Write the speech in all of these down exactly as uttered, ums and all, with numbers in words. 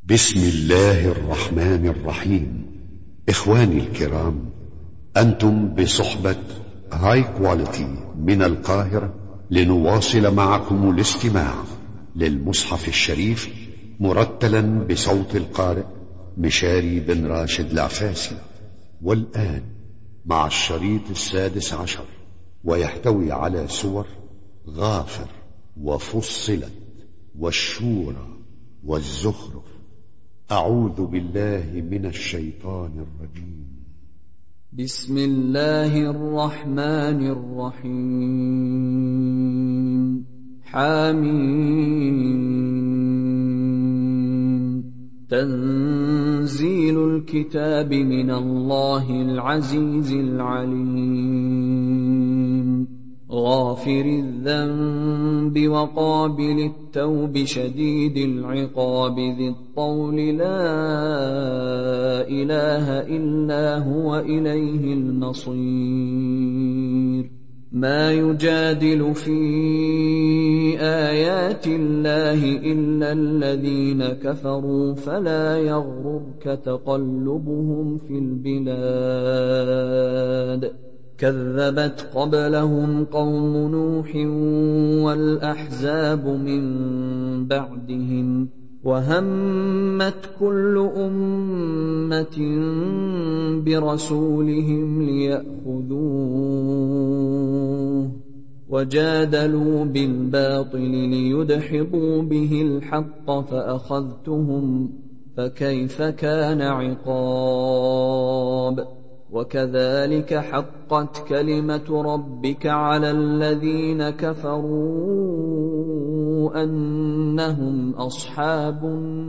بسم الله الرحمن الرحيم. إخواني الكرام، أنتم بصحبة هاي كواليتي من القاهرة لنواصل معكم الاستماع للمصحف الشريف مرتلا بصوت القارئ مشاري بن راشد العفاسي. والآن مع الشريط السادس عشر، ويحتوي على سور غافر وفصلت والشورى والزخرف. أعوذ بالله من الشيطان الرجيم. بسم الله الرحمن الرحيم. حميم. تنزيل الكتاب من الله العزيز العليم. غافر الذنب وقابل التوب شديد العقاب ذي الطول لا إله إلا هو إليه المصير. ما يجادل في آيات الله إلا الذين كفروا فلا يغررك تقلبهم في البلاد. كذبت قبلهم قوم نوح والأحزاب من بعدهم وهمت كل أمة برسولهم ليأخذوه وجادلوا بالباطل ليدحضوا به الحق فأخذتهم فكيف كان عقاب. وكذلك حقت كلمة ربك على الذين كفروا أنهم أصحاب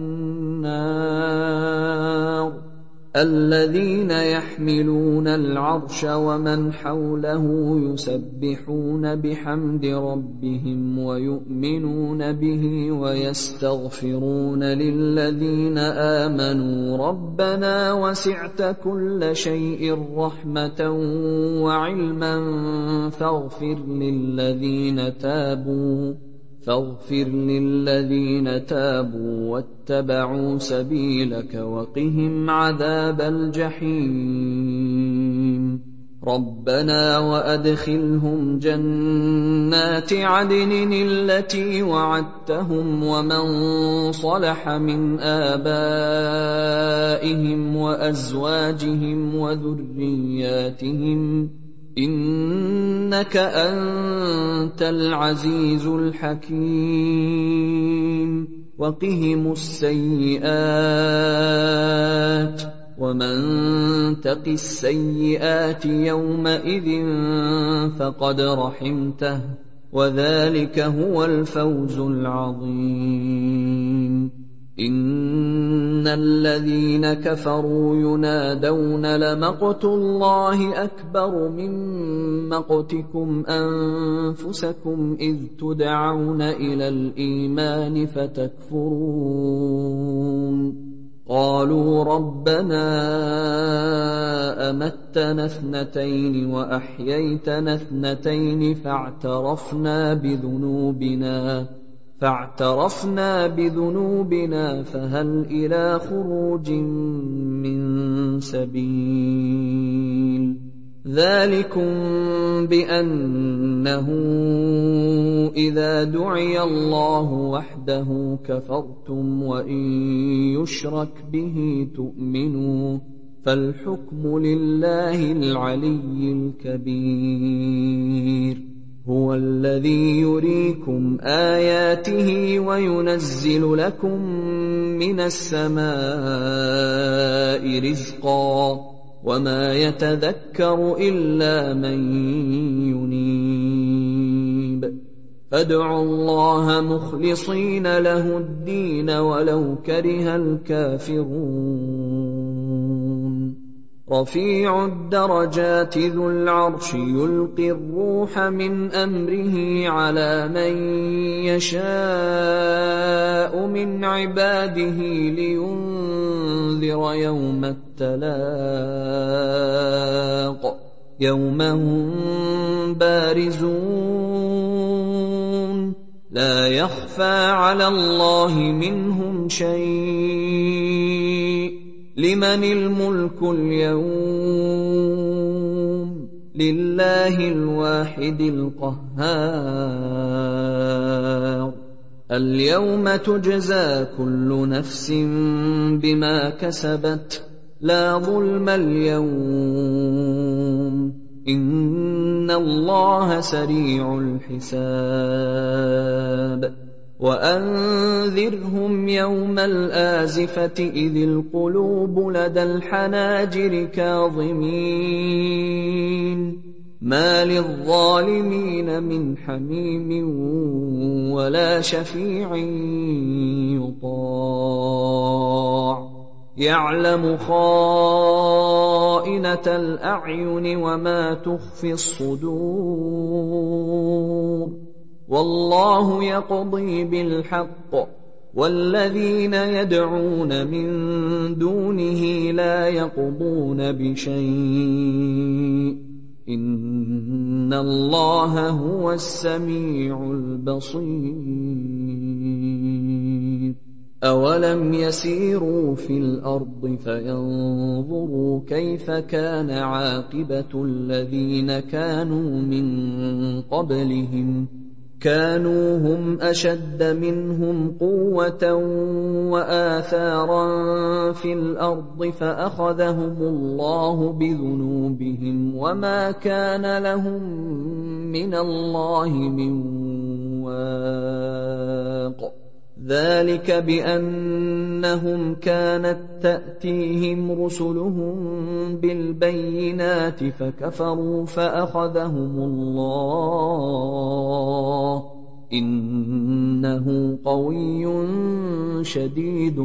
النار. الذين يحملون العرش ومن حوله يسبحون بحمد ربهم ويؤمنون به ويستغفرون للذين آمنوا ربنا وسعت كل شيء رحمة وعلما فاغفر للذين تابوا فاغفر للذين تابوا واتبعوا سبيلك وقهم عذاب الجحيم. ربنا وأدخلهم جنات عدن التي وعدتهم ومن صلح من آبائهم وأزواجهم وذرياتهم إنك أنت العزيز الحكيم. وقهم السيئات ومن تق السيئات يومئذ فقد رحمته وذلك هو الفوز العظيم. إن الذين كفروا ينادون لمقت الله أكبر من مقتكم أنفسكم إذ تدعون إلى الإيمان فتكفرون. قالوا ربنا أمتنا اثنتين وأحييتنا اثنتين فاعترفنا بذنوبنا فاعترفنا بذنوبنا فهل إلى خروج من سبيل. ذلكم بأنه إذا دعي الله وحده كفرتم وإن يشرك به تؤمنوا فالحكم لله العلي الكبير. هو الذي يريكم آياته وينزل لكم من السماء رزقا وما يتذكر إلا من ينيب. فادعوا الله مخلصين له الدين ولو كره الكافرون. رفيع الدرجات ذو العرش يلقي الروح من أمره على من يشاء من عباده لينذر يوم التلاق. يوم هم بارزون لا يخفى على الله منهم شيء. لمن الملك اليوم؟ لله الواحد القهار. اليوم تجزى كل نفس بما كسبت لا ظلم اليوم إن الله سريع الحساب. وأنذرهم يوم الآزفة إذ القلوب لدى الحناجر كاظمين ما للظالمين من حميم ولا شفيع يطاع يعلم خائنة الأعين وما تخفي الصدور والله يقضي بالحق والذين يدعون من دونه لا يقضون بشيء إن الله هو السميع البصير. أولم يسيروا في الأرض فينظروا كيف كان عاقبة الذين كانوا من قبلهم كانوا هم أشد منهم قوة وآثارا في الأرض فأخذهم الله بذنوبهم وما كان لهم من الله من واق. ذلك بأنهم كانت تأتيهم رسلهم بالبينات فكفروا فأخذهم الله إنه قوي شديد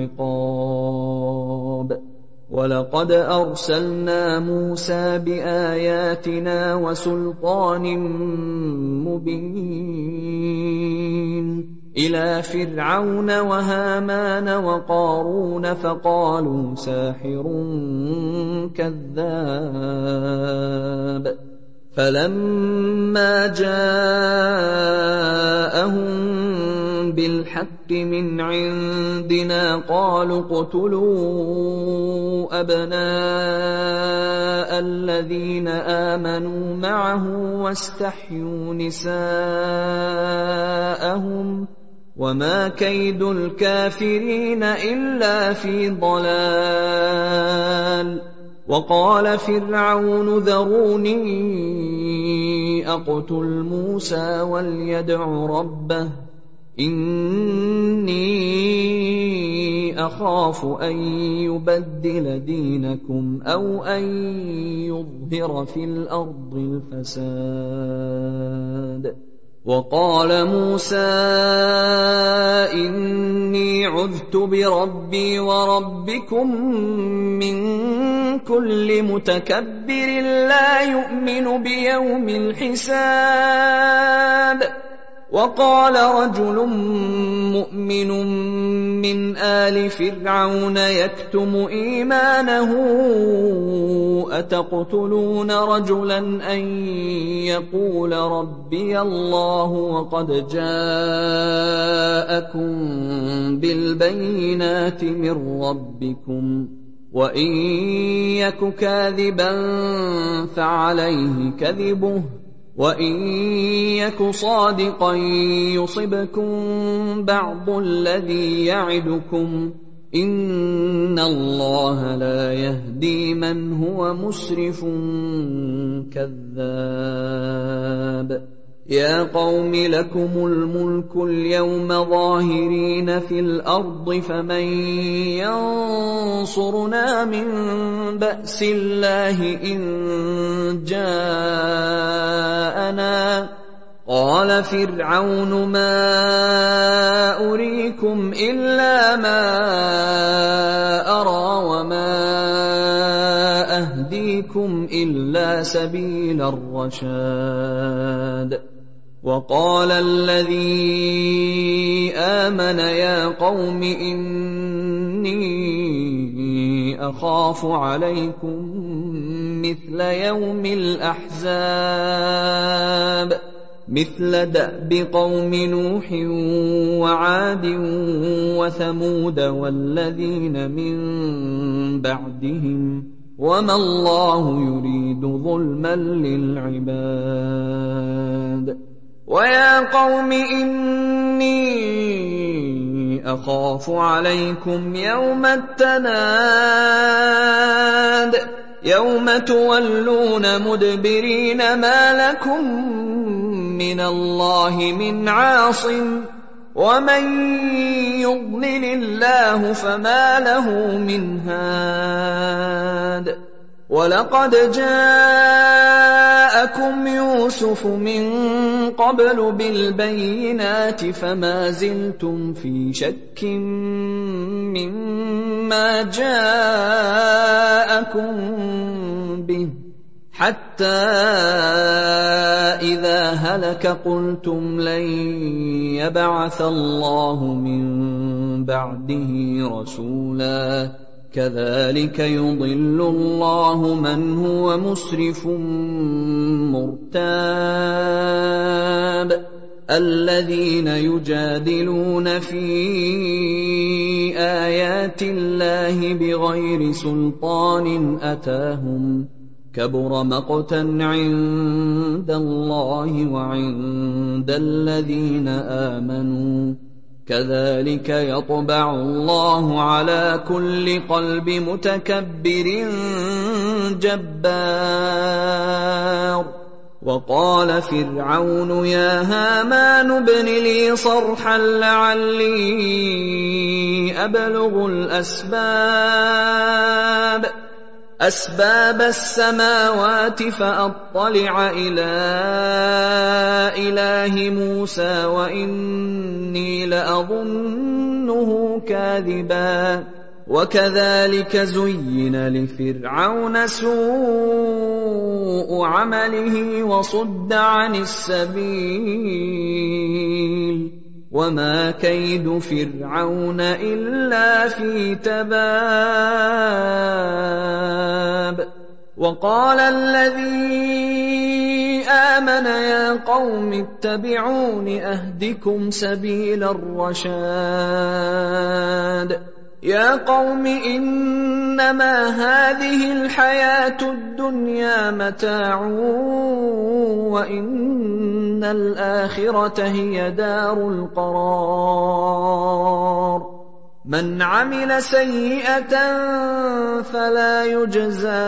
العقاب. ولقد أرسلنا موسى بآياتنا وسلطان مبين إلى فرعون وهامان وقارون فقالوا ساحر كذاب. فلما جاءهم بالحق من عندنا قالوا اقتلوا أبناء الذين آمنوا معه واستحيوا نساءهم وما كيد الكافرين إلا في ضلال. وقال فرعون ذروني أقتل موسى وليدع ربه إني أخاف أن يبدل دينكم أو أن يظهر في الأرض الفساد. وقال موسى إني عذت بربي وربكم من كل متكبر لا يؤمن بيوم الحساب. وقال رجل مؤمن من آل فرعون يكتم إيمانه أتقتلون رجلا أن يقول ربي الله وقد جاءكم بالبينات من ربكم وإن يك كاذبا فعليه كذبه وإن يك صادقا يصبكم بعض الذي يعدكم إن الله لا يهدي من هو مسرف كذاب. يا قوم لكم الملك اليوم ظاهرين في الأرض فمن ينصرنا من بأس الله إن جاءنا. قال فرعون ما أريكم إلا ما أرى وما أهديكم إلا سبيل الرشاد. وقال الذي آمن يا قوم إني أخاف عليكم مثل يوم الأحزاب. مثل دأب قوم نوح وعاد وثمود والذين من بعدهم وما الله يريد ظلما للعباد ويا قوم إني أخاف عليكم يوم التناد يوم تولون مدبرين ما لكم من الله من عاصم ومن يضلل الله فما له من هاد ولقد جاءكم يوسف من قبل بالبينات فما زلتم في شك مما جاءكم به حتى إذا هلك قلتم لن يبعث الله من بعده رسولا كذلك يضل الله من هو مسرف مرتاب الذين يجادلون في آيات الله بغير سلطان أتاهم كبر مقتا عند الله وعند الذين آمنوا كذلك يطبع الله على كل قلب متكبر جبار وقال فرعون يا هامان ابن لي صرحا لعلي أبلغ الأسباب أسباب السماوات فأطلع إلى إله موسى وإني لأظنه كاذبا وكذلك زين لفرعون سوء عمله وصد عن السبيل وما كيد فرعون إلا في تباب وقال الذي آمن يا قوم اتبعون أهدكم سبيل الرشاد يا قوم إنما هذه الحياة الدنيا متاع وإن الآخرة هي دار القرار من عمل سيئة فلا يجزى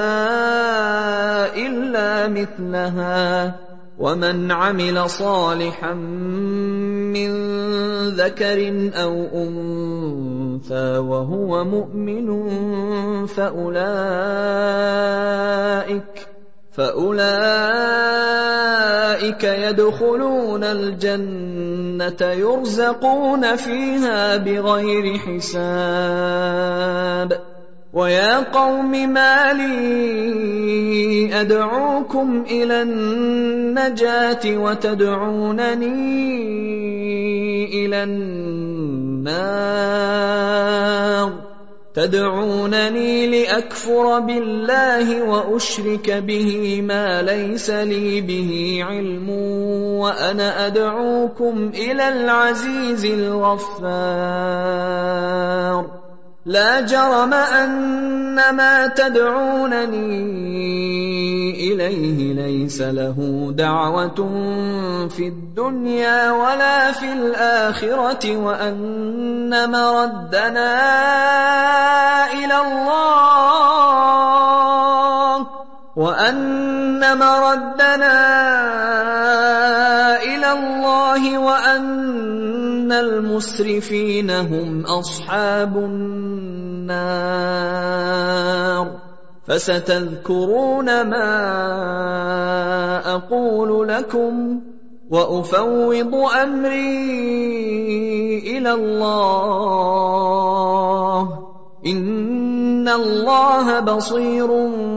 إلا مثلها ومن عمل صالحا من ذكر أو أنثى وهو مؤمن فأولئك فأولئك يدخلون الجنة يرزقون فيها بغير حساب ويا قوم ما لي أدعوكم إلى النجاة وتدعونني إلى النار تدعونني لأكفر بالله وأشرك به ما ليس لي به علم وأنا أدعوكم إلى العزيز الغفار لا جرم أن ما تدعونني إليه ليس له دعوة في الدنيا ولا في الآخرة وأن مردنا إلى الله وأن مردنا إلى الله وأن المسرفين هم أصحاب النار فستذكرون ما أقول لكم وأفوض أمري إلى الله إن الله بصير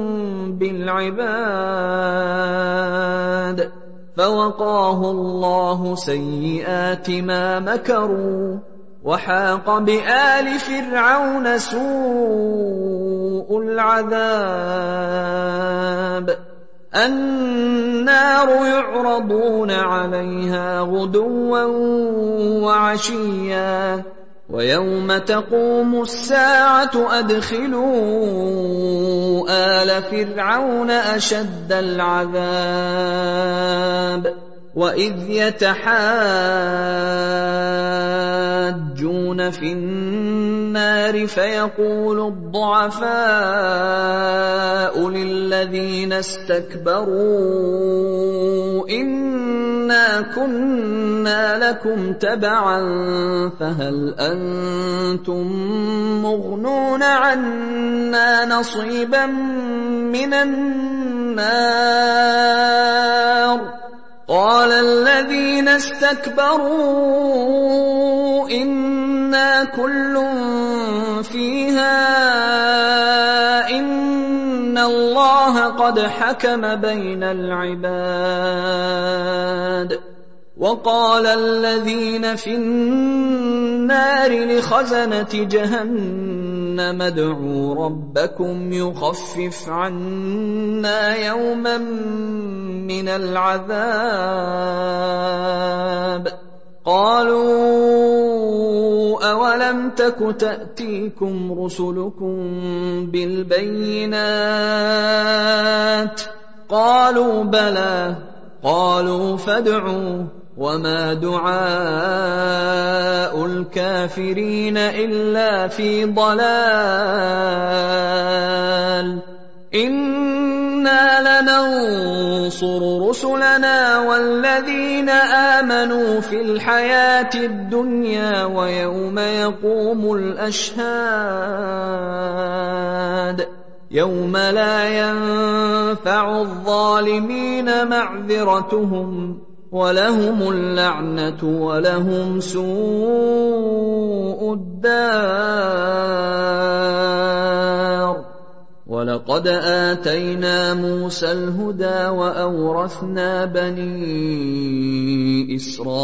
بالعباد فوقاه الله سيئات ما مكروا وحاق بآل فرعون سوء العذاب النَّارُ يُعْرَضُونَ عَلَيْهَا غُدُوًّا وَعَشِيًّا وَيَوْمَ تَقُومُ السَّاعَةُ أَدْخِلُوا آلَ فِرْعَوْنَ أَشَدَّ الْعَذَابِ وَإِذْ يَتَحَاجُّونَ فِي النَّارِ فَيَقُولُ الضُّعَفَاءُ لِلَّذِينَ اسْتَكْبَرُوا إِنَّا كُنَّا لَكُمْ تَبَعًا فَهَلْ أَنتُم مُّغْنُونَ عَنَّا نَصِيبًا مِّنَ النَّارِ قَالَ الَّذِينَ اسْتَكْبَرُوا إِنَّا كُلٌّ فِيهَا إِنَّ اللَّهَ قَدْ حَكَمَ بَيْنَ الْعِبَادِ وَقَالَ الَّذِينَ فِي النَّارِ لِخَزَنَةِ جَهَنَّمَ ادْعُوا رَبَّكُمْ يُخَفِّفْ عَنَّا يَوْمًا مِّنَ الْعَذَابِ قَالُوا أَوَلَمْ تَكُ تَأْتِيكُمْ رُسُلُكُم بِالْبَيِّنَاتِ قَالُوا بَلَىٰ قَالُوا فَادْعُوا وَمَا دُعَاءُ الْكَافِرِينَ إِلَّا فِي ضَلَالٍ إِنَّا لَنَنصُرُ رُسُلَنَا وَالَّذِينَ آمَنُوا فِي الْحَيَاةِ الدُّنْيَا وَيَوْمَ يَقُومُ الْأَشْهَادُ يَوْمَ لَا يَنفَعُ الظَّالِمِينَ مَعْذِرَتُهُمْ وَلَهُمُ اللَّعْنَةُ وَلَهُمْ سُوءُ الدَّارِ وَلَقَدْ آتَيْنَا مُوسَى الْهُدَىٰ وَأَوْرَثْنَا بَنِي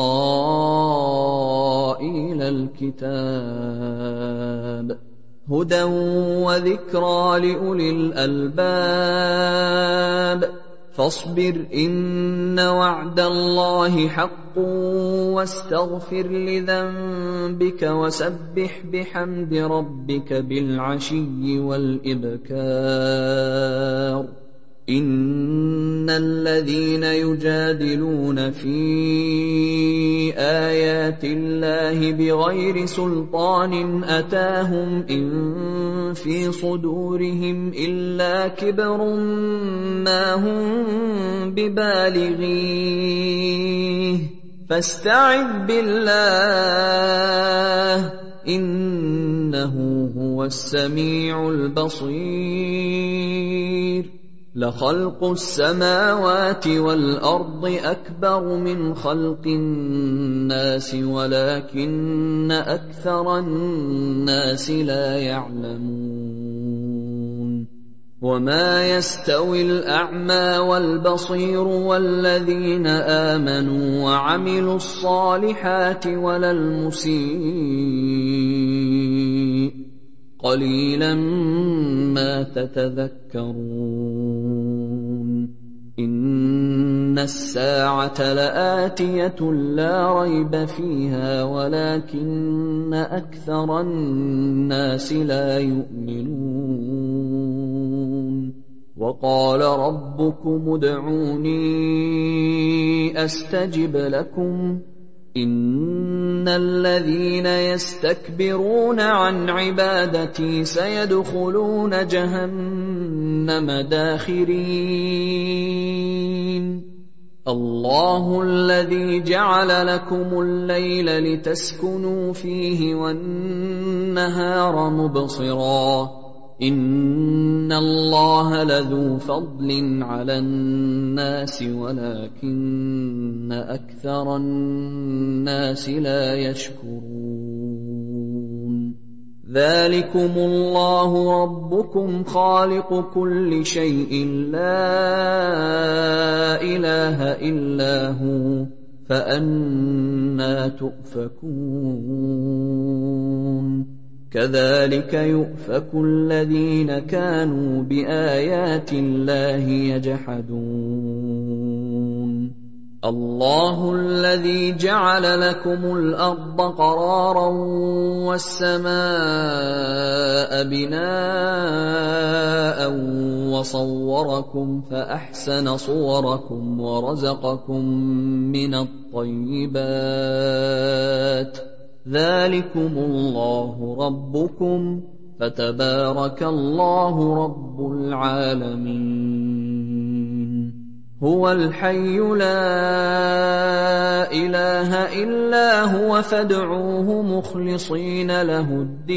إِسْرَائِيلَ الْكِتَابَ هُدًى وَذِكْرَىٰ لِأُولِي الْأَلْبَابِ فاصبر إن وعد الله حق واستغفر لذنبك وسبح بحمد ربك بالعشي والإبكار إن الذين يجادلون في آيات الله بغير سلطان أتاهم إن في صدورهم إلا كبر ما هم ببالغيه فاستعذ بالله إنه هو السميع البصير لخلق السماوات والأرض أكبر من خلق الناس ولكن أكثر الناس لا يعلمون وما يستوي الأعمى والبصير والذين آمنوا وعملوا الصالحات ولا المسيء قليلا ما تتذكرون إن الساعة لآتية لا ريب فيها ولكن أكثر الناس لا يؤمنون وقال ربكم ادعوني أستجب لكم إن الذين يستكبرون عن عبادتي سيدخلون جهنم داخرين الله الذي جعل لكم الليل لتسكنوا فيه والنهار مبصرا إن الله لذو فضل على الناس ولكن أكثر الناس لا يشكرون ذلكم الله ربكم خالق كل شيء لا إله إلا هو فأنى تؤفكون كذلك يؤفك الذين كانوا بآيات الله يجحدون الله الذي جعل لكم الأرض قرارا والسماء بناء وصوركم فأحسن صوركم ورزقكم من الطيبات ذلكم الله ربكم فتبارك الله رب العالمين هو الحي لا إله إلا هو فادعوه مخلصين له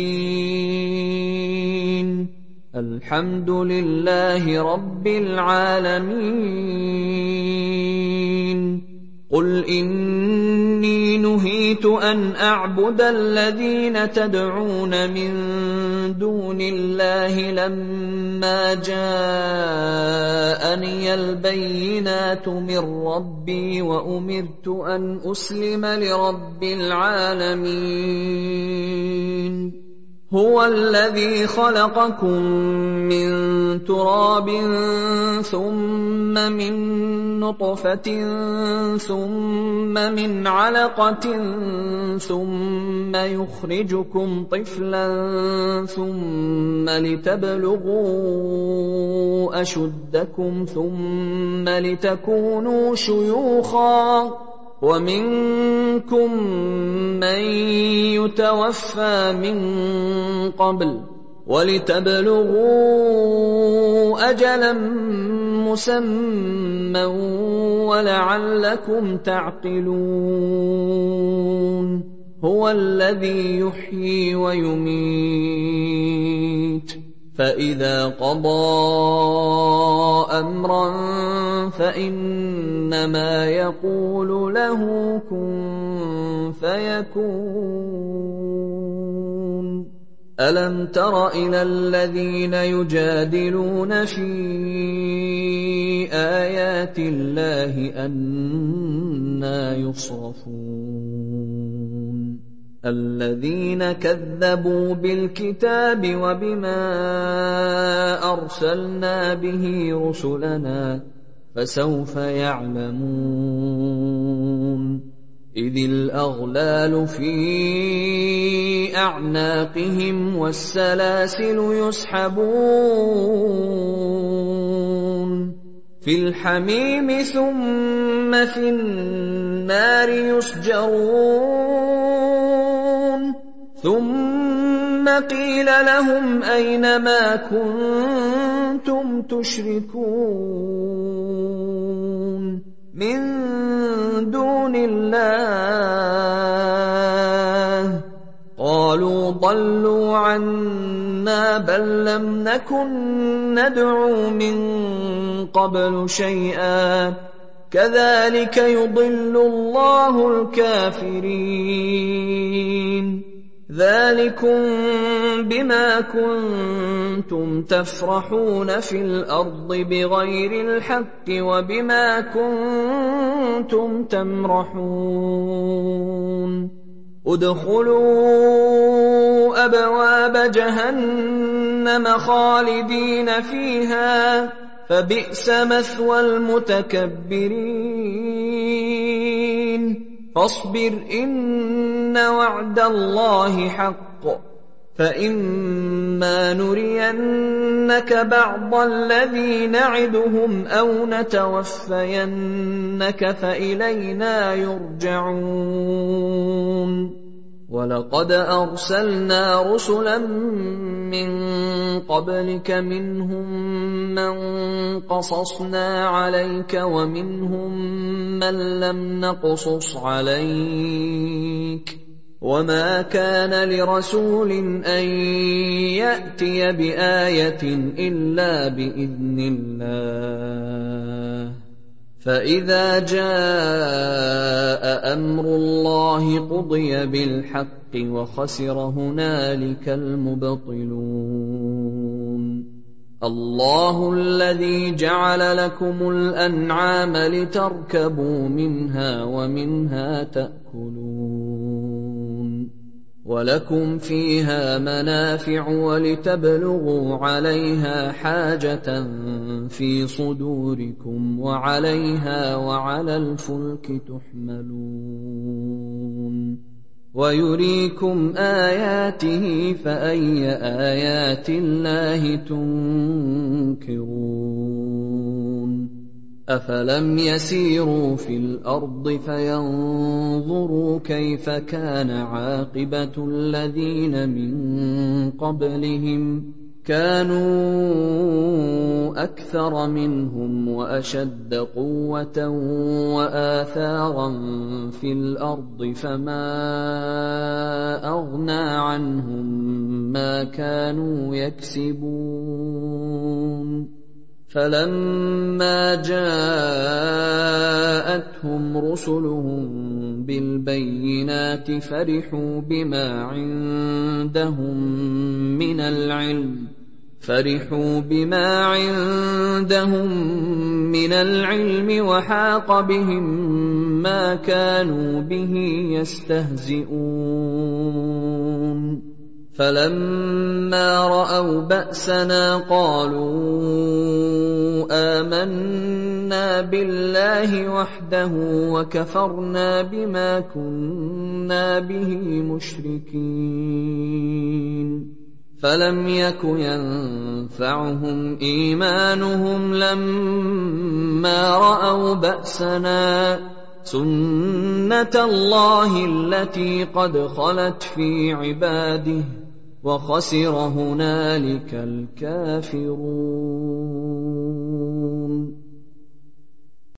الدين الحمد لله رب العالمين قل إني نهيت أن أعبد الذين تدعون من دون الله لما جاءني البينات من ربي وأمرت أن أسلم لرب العالمين هو الذي خلقكم من تراب ثم من نطفة ثم من علقة ثم يخرجكم طفلا ثم لتبلغوا أشدكم ثم لتكونوا شيوخا ومنكم من يتوفى من قبل ولتبلغوا أجلا مسمى ولعلكم تعقلون هو الذي يحيي ويميت فإذا قضى أمرا فإنما يقول له كن فيكون ألم تر إلى الذين يجادلون في آيات الله أنى يصرفون الذين كذبوا بالكتاب وبما أرسلنا به رسلنا فسوف يعلمون إذ الأغلال في أعناقهم والسلاسل يسحبون في الحميم ثم في النار يسجرون ثم قيل لهم أين ما كنتم تشركون من دون الله قالوا ضلوا عنا بل لم نكن ندعو من قبل شيئا كذلك يضل الله الكافرين ذلكم بما كنتم تفرحون في الأرض بغير الحق وبما كنتم تمرحون ادخلوا أبواب جهنم خالدين فيها فبئس مثوى المتكبرين فاصبر إن وعد الله حق فإما نرينك بعض الذي نعدهم أو نتوفينك فإلينا يرجعون ولقد أرسلنا رسلا من قبلك منهم من قصصنا عليك ومنهم من لم نقصص عليك وما كان لرسول أن يأتي بآية إلا بإذن الله فإذا جاء أمر الله قضي بالحق وخسر هنالك المبطلون الله الذي جعل لكم الأنعام لتركبوا منها ومنها تأكلون وَلَكُمْ فِيهَا مَنَافِعُ وَلِتَبْلُغُوا عَلَيْهَا حَاجَةً فِي صُدُورِكُمْ وَعَلَيْهَا وَعَلَى الْفُلْكِ تُحْمَلُونَ وَيُرِيكُمْ آيَاتِهِ فَأَيَّ آيَاتِ اللَّهِ تُنكِرُونَ أَفَلَمْ يَسِيرُوا فِي الْأَرْضِ فَيَنظُرُوا كَيْفَ كَانَ عَاقِبَةُ الَّذِينَ مِن قَبْلِهِمْ كَانُوا أَكْثَرَ مِنْهُمْ وَأَشَدَّ قُوَّةً وَآثَارًا فِي الْأَرْضِ فَمَا أَغْنَىٰ عَنْهُم مَّا كَانُوا يَكْسِبُونَ فَلَمَّا جَاءَتْهُمْ رُسُلُهُم بِالْبَيِّنَاتِ فَرِحُوا بِمَا عِندَهُم مِّنَ الْعِلْمِ فَرِحُوا بِمَا عِندَهُم مِّنَ الْعِلْمِ وَحَاقَ بِهِم مَّا كَانُوا بِهِ يَسْتَهْزِئُونَ فَلَمَّا رَأَوْا بَأْسَنَا قَالُوا آمَنَّا بِاللَّهِ وَحْدَهُ وَكَفَرْنَا بِمَا كُنَّا بِهِ مُشْرِكِينَ فَلَمْ يَكُ يَنفَعُهُمْ إِيمَانُهُمْ لَمَّا رَأَوْا بَأْسَنَا سُنَّةَ اللَّهِ الَّتِي قَدْ خَلَتْ فِي عِبَادِهِ وَخَسِرَ هُنَالِكَ الْكَافِرُونَ